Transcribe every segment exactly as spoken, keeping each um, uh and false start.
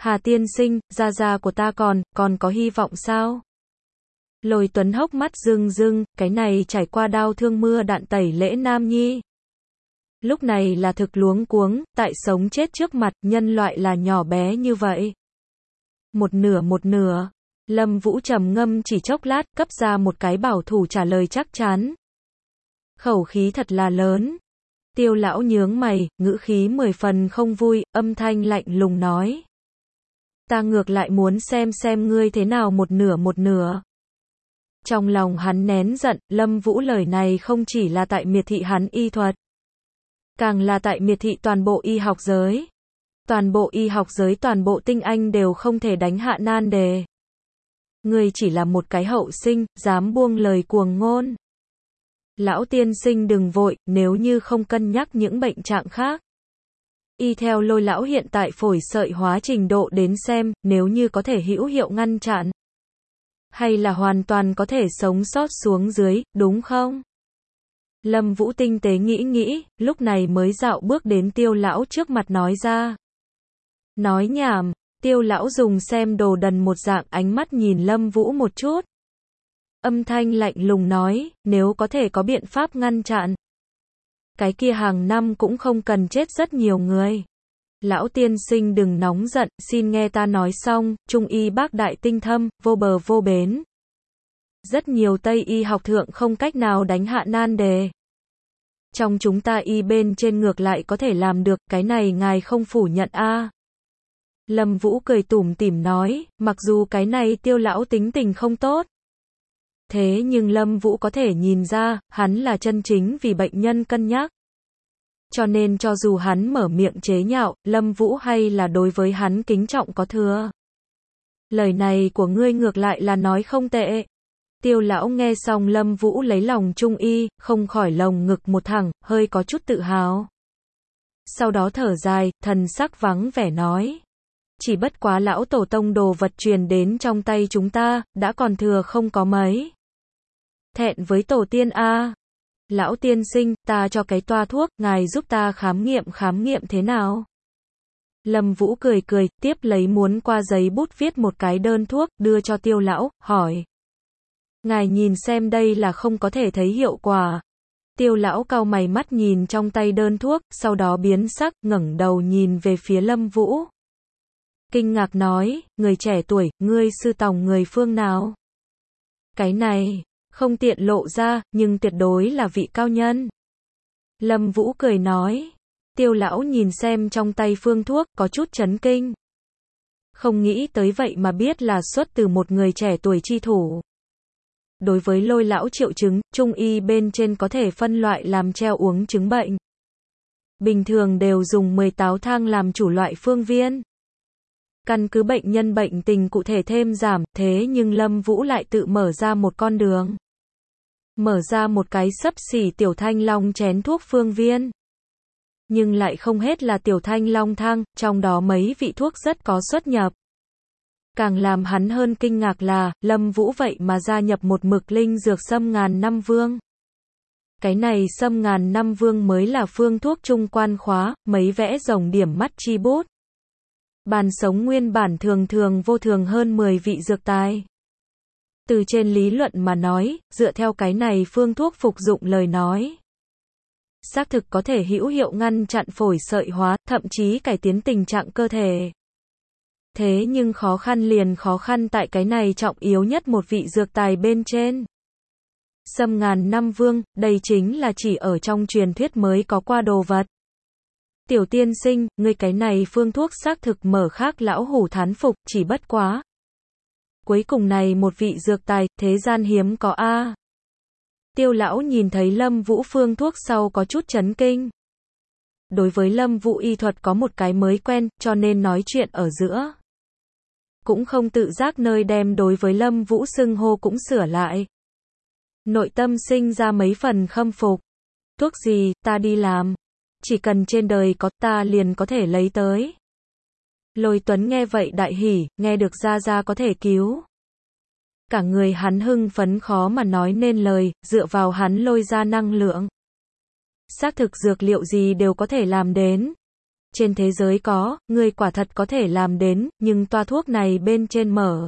Hà tiên sinh, gia gia của ta còn, còn có hy vọng sao? Lôi Tuấn hốc mắt rưng rưng, cái này trải qua đau thương mưa đạn tẩy lễ nam nhi. Lúc này là thực luống cuống, tại sống chết trước mặt, nhân loại là nhỏ bé như vậy. Một nửa một nửa. Lâm Vũ trầm ngâm chỉ chốc lát, cấp ra một cái bảo thủ trả lời chắc chắn. Khẩu khí thật là lớn. Tiêu lão nhướng mày, ngữ khí mười phần không vui, âm thanh lạnh lùng nói. Ta ngược lại muốn xem xem ngươi thế nào một nửa một nửa. Trong lòng hắn nén giận, Lâm Vũ lời này không chỉ là tại miệt thị hắn y thuật, càng là tại miệt thị toàn bộ y học giới. Toàn bộ y học giới, toàn bộ tinh anh đều không thể đánh hạ nan đề. Ngươi chỉ là một cái hậu sinh, dám buông lời cuồng ngôn. Lão tiên sinh đừng vội, nếu như không cân nhắc những bệnh trạng khác. Y theo Lôi lão hiện tại phổi sợi hóa trình độ đến xem, nếu như có thể hữu hiệu ngăn chặn, hay là hoàn toàn có thể sống sót xuống dưới, đúng không? Lâm Vũ tinh tế nghĩ nghĩ, lúc này mới dạo bước đến Tiêu lão trước mặt nói ra. Nói nhảm. Tiêu lão dùng xem đồ đần một dạng ánh mắt nhìn Lâm Vũ một chút. Âm thanh lạnh lùng nói, nếu có thể có biện pháp ngăn chặn, cái kia hàng năm cũng không cần chết rất nhiều người. Lão tiên sinh đừng nóng giận, xin nghe ta nói xong, trung y bác đại tinh thâm, vô bờ vô bến. Rất nhiều Tây y học thượng không cách nào đánh hạ nan đề. Trong chúng ta y bên trên ngược lại có thể làm được, cái này ngài không phủ nhận a? À. Lâm Vũ cười tủm tỉm nói, mặc dù cái này Tiêu lão tính tình không tốt. Thế nhưng Lâm Vũ có thể nhìn ra, hắn là chân chính vì bệnh nhân cân nhắc. Cho nên cho dù hắn mở miệng chế nhạo, Lâm Vũ hay là đối với hắn kính trọng có thừa. Lời này của ngươi ngược lại là nói không tệ. Tiêu lão nghe xong Lâm Vũ lấy lòng trung y, không khỏi lồng ngực một thẳng, hơi có chút tự hào. Sau đó thở dài, thần sắc vắng vẻ nói. Chỉ bất quá lão tổ tông đồ vật truyền đến trong tay chúng ta, đã còn thừa không có mấy. Thẹn với tổ tiên a. Lão tiên sinh, ta cho cái toa thuốc, ngài giúp ta khám nghiệm khám nghiệm thế nào? Lâm Vũ cười cười, tiếp lấy muốn qua giấy bút viết một cái đơn thuốc, đưa cho Tiêu lão, hỏi. Ngài nhìn xem đây là không có thể thấy hiệu quả. Tiêu lão cau mày mắt nhìn trong tay đơn thuốc, sau đó biến sắc, ngẩng đầu nhìn về phía Lâm Vũ. Kinh ngạc nói, người trẻ tuổi, ngươi sư tòng người phương nào? Cái này, không tiện lộ ra, nhưng tuyệt đối là vị cao nhân. Lâm Vũ cười nói. Tiêu lão nhìn xem trong tay phương thuốc, có chút chấn kinh. Không nghĩ tới vậy mà biết là xuất từ một người trẻ tuổi chi thủ. Đối với Lôi lão triệu chứng, trung y bên trên có thể phân loại làm treo uống chứng bệnh. Bình thường đều dùng mười táo thang làm chủ loại phương viên. Căn cứ bệnh nhân bệnh tình cụ thể thêm giảm, thế nhưng Lâm Vũ lại tự mở ra một con đường. Mở ra một cái xấp xỉ tiểu thanh long chén thuốc phương viên. Nhưng lại không hết là tiểu thanh long thang, trong đó mấy vị thuốc rất có xuất nhập. Càng làm hắn hơn kinh ngạc là, Lâm Vũ vậy mà gia nhập một mực linh dược sâm ngàn năm vương. Cái này sâm ngàn năm vương mới là phương thuốc trung quan khóa, mấy vẽ rồng điểm mắt chi bút. Bàn sống nguyên bản thường thường vô thường hơn mười vị dược tài. Từ trên lý luận mà nói, dựa theo cái này phương thuốc phục dụng lời nói, xác thực có thể hữu hiệu ngăn chặn phổi sợi hóa, thậm chí cải tiến tình trạng cơ thể. Thế nhưng khó khăn liền khó khăn tại cái này trọng yếu nhất một vị dược tài bên trên. Sâm ngàn năm vương, đây chính là chỉ ở trong truyền thuyết mới có qua đồ vật. Tiểu tiên sinh, ngươi cái này phương thuốc xác thực mở khác lão hủ thán phục, chỉ bất quá. Cuối cùng này một vị dược tài, thế gian hiếm có a. Tiêu lão nhìn thấy Lâm Vũ phương thuốc sau có chút chấn kinh. Đối với Lâm Vũ y thuật có một cái mới quen, cho nên nói chuyện ở giữa. Cũng không tự giác nơi đem đối với Lâm Vũ xưng hô cũng sửa lại. Nội tâm sinh ra mấy phần khâm phục. Thuốc gì, ta đi làm. Chỉ cần trên đời có ta liền có thể lấy tới. Lôi Tuấn nghe vậy đại hỉ, nghe được gia gia có thể cứu. Cả người hắn hưng phấn khó mà nói nên lời, dựa vào hắn lôi ra năng lượng. Xác thực dược liệu gì đều có thể làm đến. trên thế giới có, ngươi quả thật có thể làm đến, nhưng toa thuốc này bên trên mở.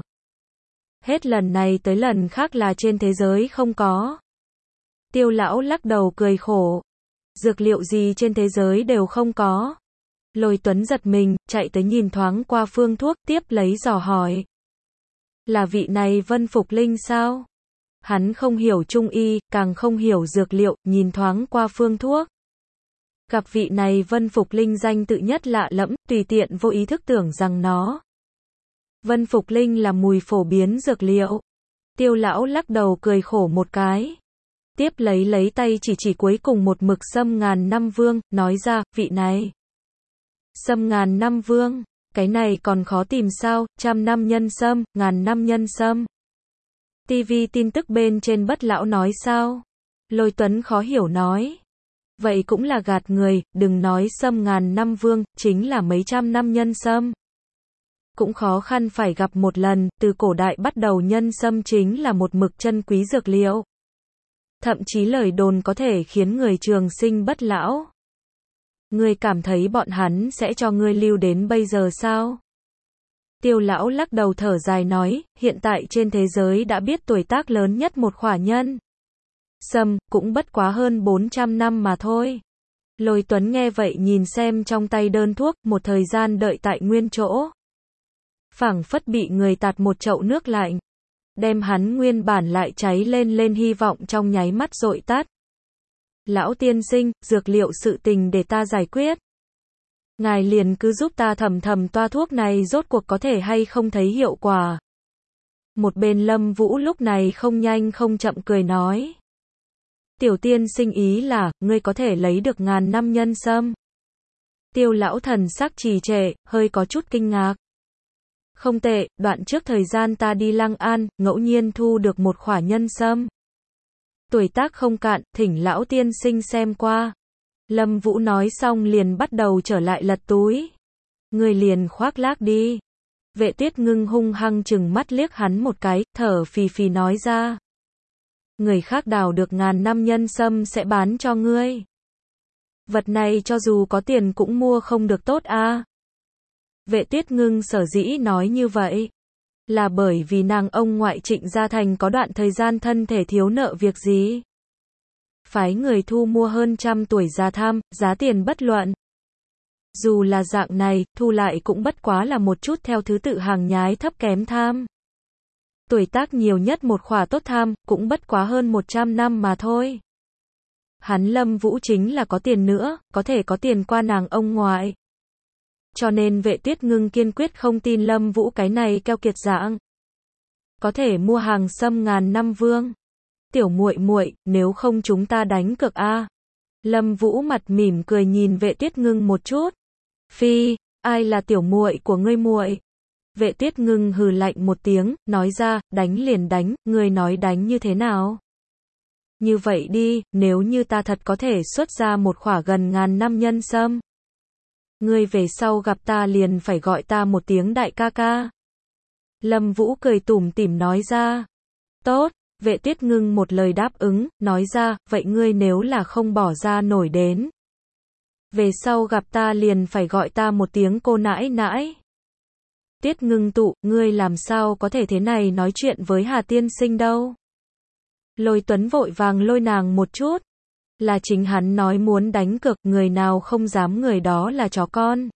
Hết lần này tới lần khác là trên thế giới không có. Tiêu lão lắc đầu cười khổ. Dược liệu gì trên thế giới đều không có. Lôi Tuấn giật mình, chạy tới nhìn thoáng qua phương thuốc, tiếp lấy dò hỏi. Là vị này Vân Phục Linh sao? Hắn không hiểu trung y, càng không hiểu dược liệu, nhìn thoáng qua phương thuốc. Gặp vị này Vân Phục Linh danh tự nhất lạ lẫm, tùy tiện vô ý thức tưởng rằng nó. Vân Phục Linh là mùi phổ biến dược liệu. Tiêu lão lắc đầu cười khổ một cái. Tiếp lấy lấy tay chỉ chỉ cuối cùng một mực sâm ngàn năm vương, nói ra, vị này. Sâm ngàn năm vương, cái này còn khó tìm sao, trăm năm nhân sâm, ngàn năm nhân sâm. ti vi tin tức bên trên bất lão nói sao? Lôi Tuấn khó hiểu nói. Vậy cũng là gạt người, đừng nói sâm ngàn năm vương, chính là mấy trăm năm nhân sâm. Cũng khó khăn phải gặp một lần, từ cổ đại bắt đầu nhân sâm chính là một mực chân quý dược liệu. Thậm chí lời đồn có thể khiến người trường sinh bất lão. Ngươi cảm thấy bọn hắn sẽ cho ngươi lưu đến bây giờ sao? Tiêu lão lắc đầu thở dài nói, hiện tại trên thế giới đã biết tuổi tác lớn nhất một khỏa nhân sâm, cũng bất quá hơn bốn trăm năm mà thôi. Lôi Tuấn nghe vậy nhìn xem trong tay đơn thuốc, một thời gian đợi tại nguyên chỗ. Phảng phất bị người tạt một chậu nước lạnh. Đem hắn nguyên bản lại cháy lên lên hy vọng trong nháy mắt dội tắt. Lão tiên sinh, dược liệu sự tình để ta giải quyết. Ngài liền cứ giúp ta thầm thầm toa thuốc này rốt cuộc có thể hay không thấy hiệu quả. Một bên Lâm Vũ lúc này không nhanh không chậm cười nói. Tiểu tiên sinh ý là, ngươi có thể lấy được ngàn năm nhân sâm. Tiêu lão thần sắc trì trệ, hơi có chút kinh ngạc. Không tệ, đoạn trước thời gian ta đi Lăng An, ngẫu nhiên thu được một khỏa nhân sâm. Tuổi tác không cạn, thỉnh lão tiên sinh xem qua. Lâm Vũ nói xong liền bắt đầu trở lại lật túi. Người liền khoác lác đi. Vệ Tuyết Ngưng hung hăng chừng mắt liếc hắn một cái, thở phì phì nói ra. Người khác đào được ngàn năm nhân sâm sẽ bán cho ngươi. Vật này cho dù có tiền cũng mua không được tốt a. À. Vệ Tuyết Ngưng sở dĩ nói như vậy. Là bởi vì nàng ông ngoại Trịnh Gia Thành có đoạn thời gian thân thể thiếu nợ việc gì. Phái người thu mua hơn trăm tuổi già tham, giá tiền bất luận. Dù là dạng này, thu lại cũng bất quá là một chút theo thứ tự hàng nhái thấp kém tham. Tuổi tác nhiều nhất một khỏa tốt tham, cũng bất quá hơn một trăm năm mà thôi. Hắn Lâm Vũ chính là có tiền nữa, có thể có tiền qua nàng ông ngoại. Cho nên Vệ Tuyết Ngưng kiên quyết không tin Lâm Vũ cái này keo kiệt dạng. Có thể mua hàng sâm ngàn năm vương. Tiểu muội muội, nếu không chúng ta đánh cược a. Lâm Vũ mặt mỉm cười nhìn Vệ Tuyết Ngưng một chút. Phi, ai là tiểu muội của ngươi muội? Vệ Tuyết Ngưng hừ lạnh một tiếng, nói ra, đánh liền đánh, ngươi nói đánh như thế nào? Như vậy đi, nếu như ta thật có thể xuất ra một khỏa gần ngàn năm nhân sâm. Ngươi về sau gặp ta liền phải gọi ta một tiếng đại ca ca. Lâm Vũ cười tủm tỉm nói ra. Tốt, Vệ Tuyết Ngưng một lời đáp ứng, nói ra, vậy ngươi nếu là không bỏ ra nổi đến. Về sau gặp ta liền phải gọi ta một tiếng cô nãi nãi. Tuyết Ngưng tụ, ngươi làm sao có thể thế này nói chuyện với Hà tiên sinh đâu. Lôi Tuấn vội vàng lôi nàng một chút. Là chính hắn nói muốn đánh cược, người nào không dám người đó là chó con.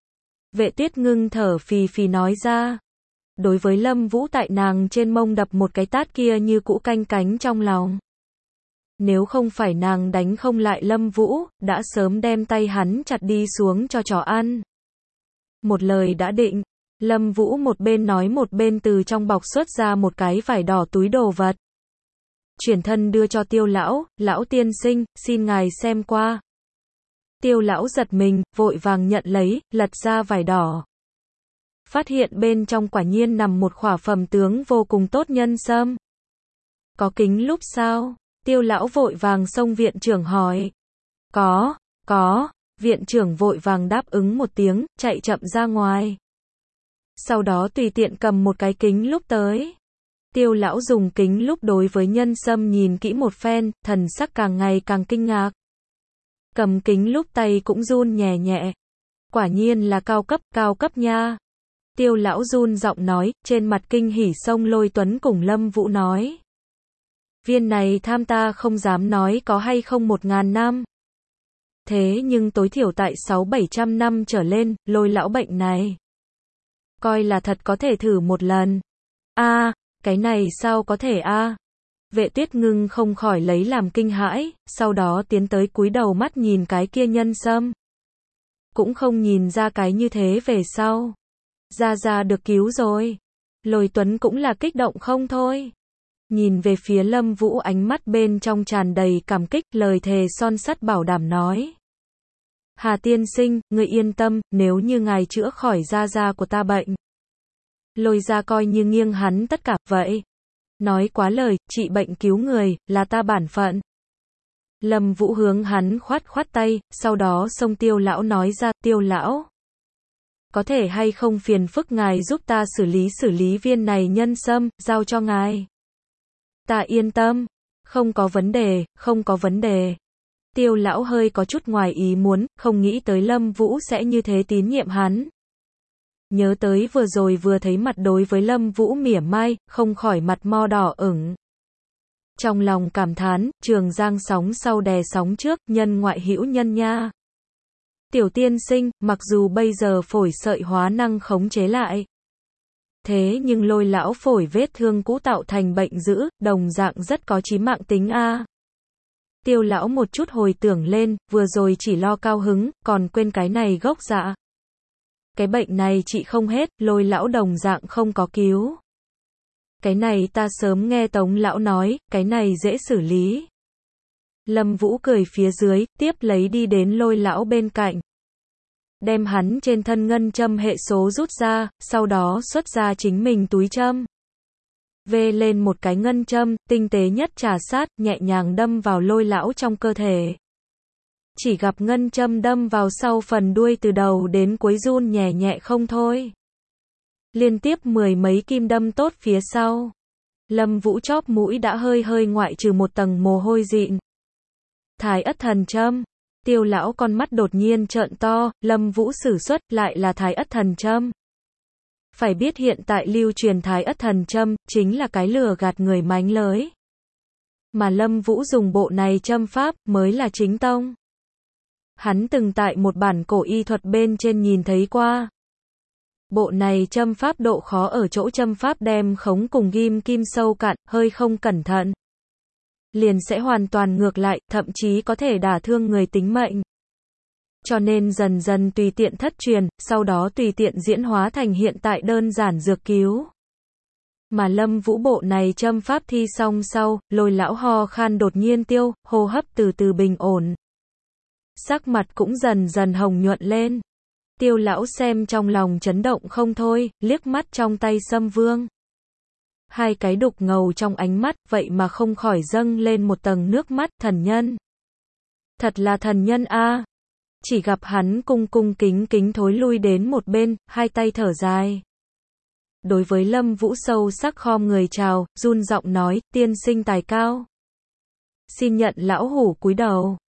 Vệ Tuyết Ngưng thở phì phì nói ra. Đối với Lâm Vũ tại nàng trên mông đập một cái tát kia như cũ canh cánh trong lòng. Nếu không phải nàng đánh không lại Lâm Vũ, đã sớm đem tay hắn chặt đi xuống cho chó ăn. Một lời đã định, Lâm Vũ một bên nói một bên từ trong bọc xuất ra một cái vải đỏ túi đồ vật. Chuyển thân đưa cho Tiêu lão, lão tiên sinh, xin ngài xem qua. Tiêu lão giật mình, vội vàng nhận lấy, lật ra vải đỏ. Phát hiện bên trong quả nhiên nằm một khỏa phẩm tướng vô cùng tốt nhân sâm. Có kính lúp sao? Tiêu lão vội vàng xông viện trưởng hỏi. Có, có, viện trưởng vội vàng đáp ứng một tiếng, chạy chậm ra ngoài. Sau đó tùy tiện cầm một cái kính lúp tới. Tiêu lão dùng kính lúp đối với nhân sâm nhìn kỹ một phen, thần sắc càng ngày càng kinh ngạc. Cầm kính lúp tay cũng run nhẹ nhẹ. Quả nhiên là cao cấp, cao cấp nha. Tiêu lão run giọng nói, trên mặt kinh hỉ xông Lôi Tuấn cùng Lâm Vũ nói. Viên này tham ta không dám nói có hay không một ngàn năm. Thế nhưng tối thiểu tại sáu bảy trăm năm trở lên, Lôi lão bệnh này. Coi là thật có thể thử một lần. A, à, cái này sao có thể a? À? Vệ Tuyết Ngưng không khỏi lấy làm kinh hãi, sau đó tiến tới cúi đầu mắt nhìn cái kia nhân sâm. Cũng không nhìn ra cái như thế về sau. Gia Gia được cứu rồi. Lôi Tuấn cũng là kích động không thôi. Nhìn về phía Lâm Vũ ánh mắt bên trong tràn đầy cảm kích, lời thề son sắt bảo đảm nói. Hà tiên sinh, người yên tâm, nếu như ngài chữa khỏi Gia Gia của ta bệnh. Lôi gia coi như nghiêng hắn tất cả, vậy. Nói quá lời, trị bệnh cứu người, là ta bản phận. Lâm Vũ hướng hắn khoát khoát tay, sau đó xông Tiêu lão nói ra, Tiêu lão. Có thể hay không phiền phức ngài giúp ta xử lý xử lý viên này nhân sâm, giao cho ngài. Ta yên tâm, không có vấn đề, không có vấn đề. Tiêu lão hơi có chút ngoài ý muốn, không nghĩ tới Lâm Vũ sẽ như thế tín nhiệm hắn. Nhớ tới vừa rồi vừa thấy mặt đối với Lâm Vũ mỉa mai, không khỏi mặt mo đỏ ửng. Trong lòng cảm thán, Trường Giang sóng sau đè sóng trước, nhân ngoại hữu nhân nha. Tiểu tiên sinh, mặc dù bây giờ phổi sợi hóa năng khống chế lại. Thế nhưng Lôi lão phổi vết thương cũ tạo thành bệnh dữ, đồng dạng rất có chí mạng tính a. Tiêu lão một chút hồi tưởng lên, vừa rồi chỉ lo cao hứng, còn quên cái này gốc dạ. Cái bệnh này trị không hết, Lôi lão đồng dạng không có cứu. Cái này ta sớm nghe Tống lão nói, cái này dễ xử lý. Lâm Vũ cười phía dưới, tiếp lấy đi đến Lôi lão bên cạnh. Đem hắn trên thân ngân châm hệ số rút ra, sau đó xuất ra chính mình túi châm. Vê lên một cái ngân châm, tinh tế nhất trà sát, nhẹ nhàng đâm vào Lôi lão trong cơ thể. Chỉ gặp ngân châm đâm vào sau phần đuôi từ đầu đến cuối run nhẹ nhẹ không thôi. Liên tiếp mười mấy kim đâm tốt phía sau. Lâm Vũ chóp mũi đã hơi hơi ngoại trừ một tầng mồ hôi dịn. Thái ất thần châm. Tiêu lão con mắt đột nhiên trợn to, Lâm Vũ sử xuất lại là Thái ất thần châm. Phải biết hiện tại lưu truyền Thái ất thần châm, chính là cái lừa gạt người mánh lới. Mà Lâm Vũ dùng bộ này châm pháp, mới là chính tông. Hắn từng tại một bản cổ y thuật bên trên nhìn thấy qua. Bộ này châm pháp độ khó ở chỗ châm pháp đem khống cùng ghim kim sâu cạn, hơi không cẩn thận. Liền sẽ hoàn toàn ngược lại, thậm chí có thể đả thương người tính mệnh. Cho nên dần dần tùy tiện thất truyền, sau đó tùy tiện diễn hóa thành hiện tại đơn giản dược cứu. Mà Lâm Vũ bộ này châm pháp thi xong sau, Lôi lão ho khan đột nhiên tiêu, hô hấp từ từ bình ổn. Sắc mặt cũng dần dần hồng nhuận lên. Tiêu lão xem trong lòng chấn động không thôi, liếc mắt trong tay Sâm Vương. Hai cái đục ngầu trong ánh mắt, vậy mà không khỏi dâng lên một tầng nước mắt, thần nhân. Thật là thần nhân a. À. Chỉ gặp hắn cung cung kính kính thối lui đến một bên, hai tay thở dài. Đối với Lâm Vũ sâu sắc khom người chào, run giọng nói, tiên sinh tài cao. Xin nhận lão hủ cúi đầu.